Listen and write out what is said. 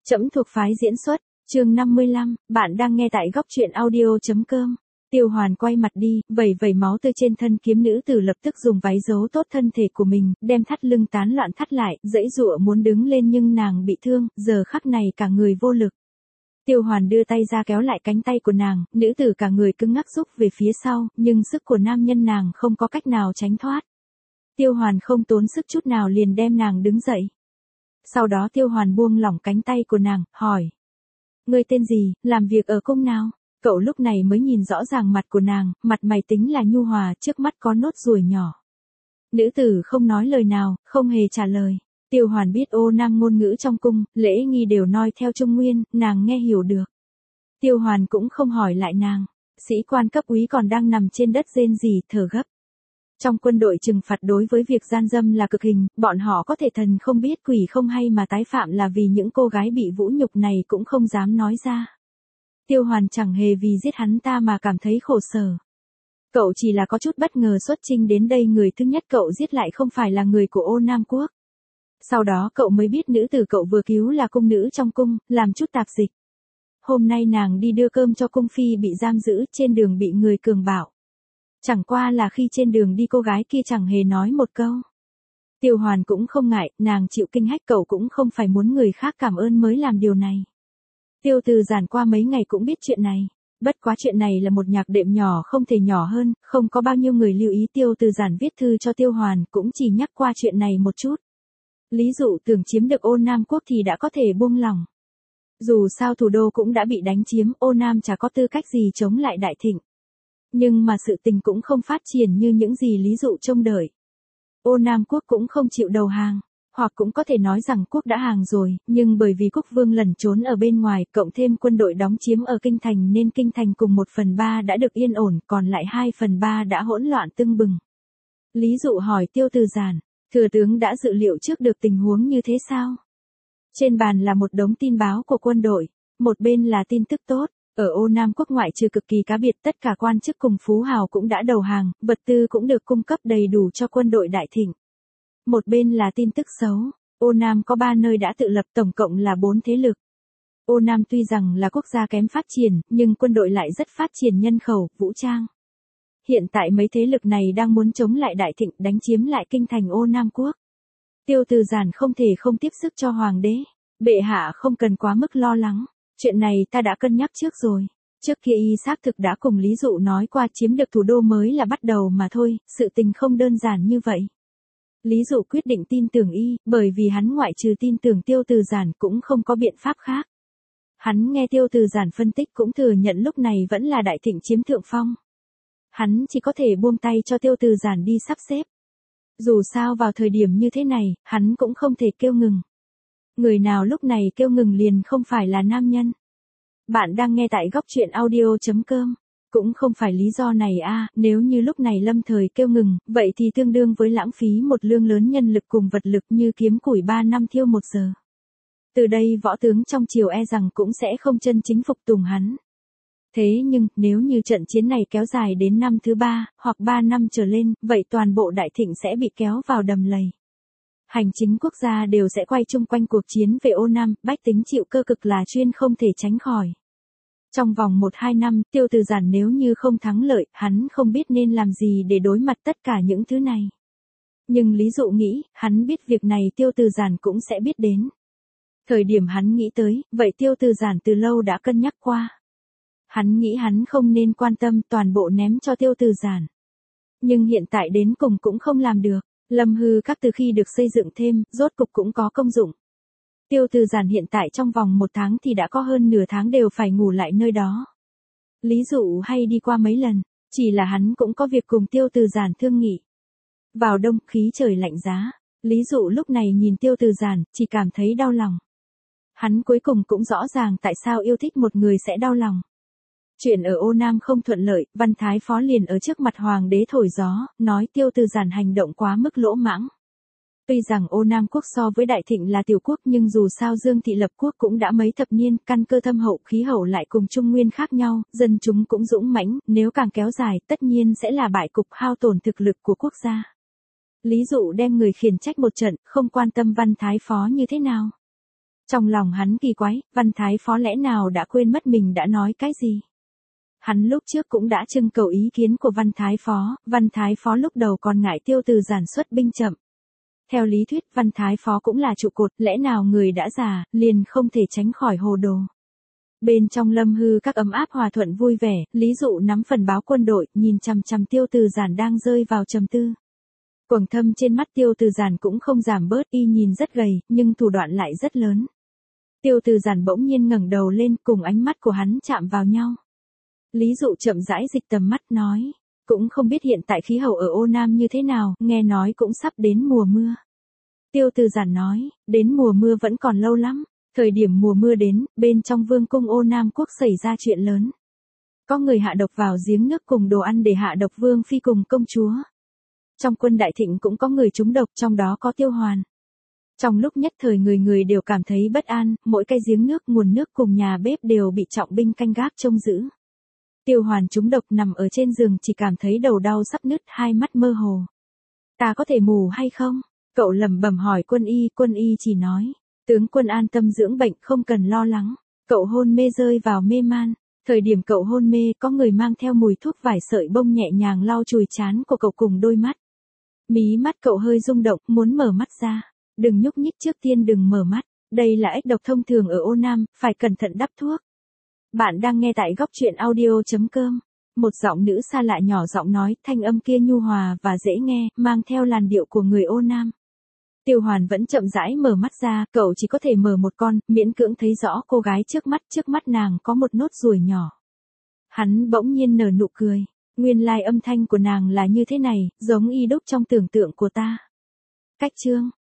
Trẫm thuộc phái diễn xuất, chương 55, bạn đang nghe tại góc truyện audio.com. Tiêu Hoàn quay mặt đi, vẩy vẩy máu tươi trên thân kiếm nữ tử lập tức dùng váy giấu tốt thân thể của mình, đem thắt lưng tán loạn thắt lại, giãy giụa muốn đứng lên nhưng nàng bị thương, giờ khắc này cả người vô lực. Tiêu Hoàn đưa tay ra kéo lại cánh tay của nàng, nữ tử cả người cứng ngắc rúc về phía sau, nhưng sức của nam nhân nàng không có cách nào tránh thoát. Tiêu Hoàn không tốn sức chút nào liền đem nàng đứng dậy. Sau đó Tiêu Hoàn buông lỏng cánh tay của nàng, hỏi. Ngươi tên gì, làm việc ở cung nào? Cậu lúc này mới nhìn rõ ràng mặt của nàng, mặt mày tính là nhu hòa, trước mắt có nốt ruồi nhỏ. Nữ tử không nói lời nào, không hề trả lời. Tiêu Hoàn biết Ô Nam ngôn ngữ trong cung, lễ nghi đều noi theo Trung Nguyên, nàng nghe hiểu được. Tiêu Hoàn cũng không hỏi lại nàng. Sĩ quan cấp úy còn đang nằm trên đất rên rỉ, thở gấp. Trong quân đội trừng phạt đối với việc gian dâm là cực hình, bọn họ có thể thần không biết quỷ không hay mà tái phạm là vì những cô gái bị vũ nhục này cũng không dám nói ra. Tiêu Hoàn chẳng hề vì giết hắn ta mà cảm thấy khổ sở. Cậu chỉ là có chút bất ngờ xuất chinh đến đây, người thứ nhất cậu giết lại không phải là người của Ô Nam Quốc. Sau đó cậu mới biết nữ tử cậu vừa cứu là cung nữ trong cung, làm chút tạp dịch. Hôm nay nàng đi đưa cơm cho cung phi bị giam giữ, trên đường bị người cường bạo. Chẳng qua là khi trên đường đi cô gái kia chẳng hề nói một câu. Tiêu Hoàn cũng không ngại, nàng chịu kinh hách, cậu cũng không phải muốn người khác cảm ơn mới làm điều này. Tiêu Từ Giản qua mấy ngày cũng biết chuyện này. Bất quá chuyện này là một nhạc đệm nhỏ không thể nhỏ hơn, không có bao nhiêu người lưu ý. Tiêu Từ Giản viết thư cho Tiêu Hoàn cũng chỉ nhắc qua chuyện này một chút. Lý Dụ tưởng chiếm được Ô Nam Quốc thì đã có thể buông lỏng. Dù sao thủ đô cũng đã bị đánh chiếm, Ô Nam chả có tư cách gì chống lại Đại Thịnh. Nhưng mà sự tình cũng không phát triển như những gì Lý Dụ trông đợi. Ô Nam Quốc cũng không chịu đầu hàng, hoặc cũng có thể nói rằng quốc đã hàng rồi, nhưng bởi vì quốc vương lẩn trốn ở bên ngoài, cộng thêm quân đội đóng chiếm ở kinh thành nên kinh thành cùng 1/3 đã được yên ổn, còn lại 2/3 đã hỗn loạn tưng bừng. Lý Dụ hỏi Tiêu Từ Giản, thừa tướng đã dự liệu trước được tình huống như thế sao? Trên bàn là một đống tin báo của quân đội, một bên là tin tức tốt. Ở Ô Nam Quốc ngoại trừ cực kỳ cá biệt, tất cả quan chức cùng phú hào cũng đã đầu hàng, vật tư cũng được cung cấp đầy đủ cho quân đội Đại Thịnh. Một bên là tin tức xấu, Ô Nam có 3 nơi đã tự lập, tổng cộng là 4 thế lực. Ô Nam tuy rằng là quốc gia kém phát triển, nhưng quân đội lại rất phát triển nhân khẩu, vũ trang. Hiện tại mấy thế lực này đang muốn chống lại Đại Thịnh, đánh chiếm lại kinh thành Ô Nam Quốc. Tiêu Từ Giản không thể không tiếp sức cho hoàng đế. Bệ hạ không cần quá mức lo lắng. Chuyện này ta đã cân nhắc trước rồi. Trước kia y xác thực đã cùng Lý Dụ nói qua, chiếm được thủ đô mới là bắt đầu mà thôi, sự tình không đơn giản như vậy. Lý Dụ quyết định tin tưởng y, bởi vì hắn ngoại trừ tin tưởng Tiêu Từ Giản cũng không có biện pháp khác. Hắn nghe Tiêu Từ Giản phân tích cũng thừa nhận lúc này vẫn là Đại Thịnh chiếm thượng phong. Hắn chỉ có thể buông tay cho Tiêu Từ Giản đi sắp xếp. Dù sao vào thời điểm như thế này, hắn cũng không thể kêu ngừng. Người nào lúc này kêu ngừng liền không phải là nam nhân. Bạn đang nghe tại góc truyện audio.com. Cũng không phải lý do này nếu như lúc này lâm thời kêu ngừng, vậy thì tương đương với lãng phí một lượng lớn nhân lực cùng vật lực như kiếm củi 3 năm thiêu 1 giờ. Từ đây võ tướng trong triều e rằng cũng sẽ không chân chính phục tùng hắn. Thế nhưng, nếu như trận chiến này kéo dài đến năm thứ 3, hoặc 3 năm trở lên, vậy toàn bộ Đại Thịnh sẽ bị kéo vào đầm lầy. Hành chính quốc gia đều sẽ quay chung quanh cuộc chiến về Ô Nam, bách tính chịu cơ cực là chuyên không thể tránh khỏi. Trong vòng 1-2 năm, Tiêu Từ Giản nếu như không thắng lợi, hắn không biết nên làm gì để đối mặt tất cả những thứ này. Nhưng Lý Dụ nghĩ, hắn biết việc này Tiêu Từ Giản cũng sẽ biết đến. Thời điểm hắn nghĩ tới, vậy Tiêu Từ Giản từ lâu đã cân nhắc qua. Hắn nghĩ hắn không nên quan tâm, toàn bộ ném cho Tiêu Từ Giản. Nhưng hiện tại đến cùng cũng không làm được. Lâm Hư Các từ khi được xây dựng thêm, rốt cục cũng có công dụng. Tiêu Từ Giản hiện tại trong vòng 1 tháng thì đã có hơn nửa tháng đều phải ngủ lại nơi đó. Lý Dụ hay đi qua mấy lần, chỉ là hắn cũng có việc cùng Tiêu Từ Giản thương nghị. Vào đông, khí trời lạnh giá, Lý Dụ lúc này nhìn Tiêu Từ Giản, chỉ cảm thấy đau lòng. Hắn cuối cùng cũng rõ ràng tại sao yêu thích một người sẽ đau lòng. Chuyện ở Ô Nam không thuận lợi, Văn Thái Phó liền ở trước mặt hoàng đế thổi gió, nói Tiêu Từ Giản hành động quá mức lỗ mãng. Tuy rằng Ô Nam Quốc so với Đại Thịnh là tiểu quốc nhưng dù sao Dương Thị lập quốc cũng đã mấy thập niên, căn cơ thâm hậu, khí hậu lại cùng Trung Nguyên khác nhau, dân chúng cũng dũng mãnh, nếu càng kéo dài tất nhiên sẽ là bại cục, hao tổn thực lực của quốc gia. Lý Dụ đem người khiển trách một trận, không quan tâm Văn Thái Phó như thế nào. Trong lòng hắn kỳ quái, Văn Thái Phó lẽ nào đã quên mất mình đã nói cái gì? Hắn lúc trước cũng đã trưng cầu ý kiến của Văn Thái Phó lúc đầu còn ngại Tiêu Từ Giản xuất binh chậm. Theo lý thuyết Văn Thái Phó cũng là trụ cột, lẽ nào người đã già, liền không thể tránh khỏi hồ đồ. Bên trong Lâm Hư các ấm áp hòa thuận vui vẻ, Lý Dụ nắm phần báo quân đội, nhìn chằm chằm Tiêu Từ Giản đang rơi vào trầm tư. Quầng thâm trên mắt Tiêu Từ Giản cũng không giảm bớt, y nhìn rất gầy, nhưng thủ đoạn lại rất lớn. Tiêu Từ Giản bỗng nhiên ngẩng đầu lên, cùng ánh mắt của hắn chạm vào nhau. Lý Dụ chậm rãi dịch tầm mắt nói, cũng không biết hiện tại khí hậu ở Ô Nam như thế nào, nghe nói cũng sắp đến mùa mưa. Tiêu Từ Giản nói, đến mùa mưa vẫn còn lâu lắm. Thời điểm mùa mưa đến, bên trong vương cung Ô Nam quốc xảy ra chuyện lớn. Có người hạ độc vào giếng nước cùng đồ ăn để hạ độc vương phi cùng công chúa. Trong quân đại thịnh cũng có người trúng độc, trong đó có Tiêu Hoàn. Trong lúc nhất thời người người đều cảm thấy bất an, mỗi cái giếng nước, nguồn nước cùng nhà bếp đều bị trọng binh canh gác trông giữ. Tiêu Hoàn trúng độc nằm ở trên giường chỉ cảm thấy đầu đau sắp nứt, hai mắt mơ hồ. Ta có thể mù hay không? Cậu lẩm bẩm hỏi quân y chỉ nói. Tướng quân an tâm dưỡng bệnh, không cần lo lắng. Cậu hôn mê rơi vào mê man. Thời điểm cậu hôn mê, có người mang theo mùi thuốc vải sợi bông nhẹ nhàng lau chùi trán của cậu cùng đôi mắt. Mí mắt cậu hơi rung động, muốn mở mắt ra. Đừng nhúc nhích, trước tiên đừng mở mắt. Đây là ếch độc thông thường ở Ô Nam, phải cẩn thận đắp thuốc. Bạn đang nghe tại góc truyện audio.com. Một giọng nữ xa lạ nhỏ giọng nói, thanh âm kia nhu hòa và dễ nghe, mang theo làn điệu của người Ô Nam. Tiêu Hoàn vẫn chậm rãi mở mắt ra, cậu chỉ có thể mở một con, miễn cưỡng thấy rõ cô gái trước mắt nàng có một nốt ruồi nhỏ. Hắn bỗng nhiên nở nụ cười, nguyên lai âm thanh của nàng là như thế này, giống y đúc trong tưởng tượng của ta. Cách chương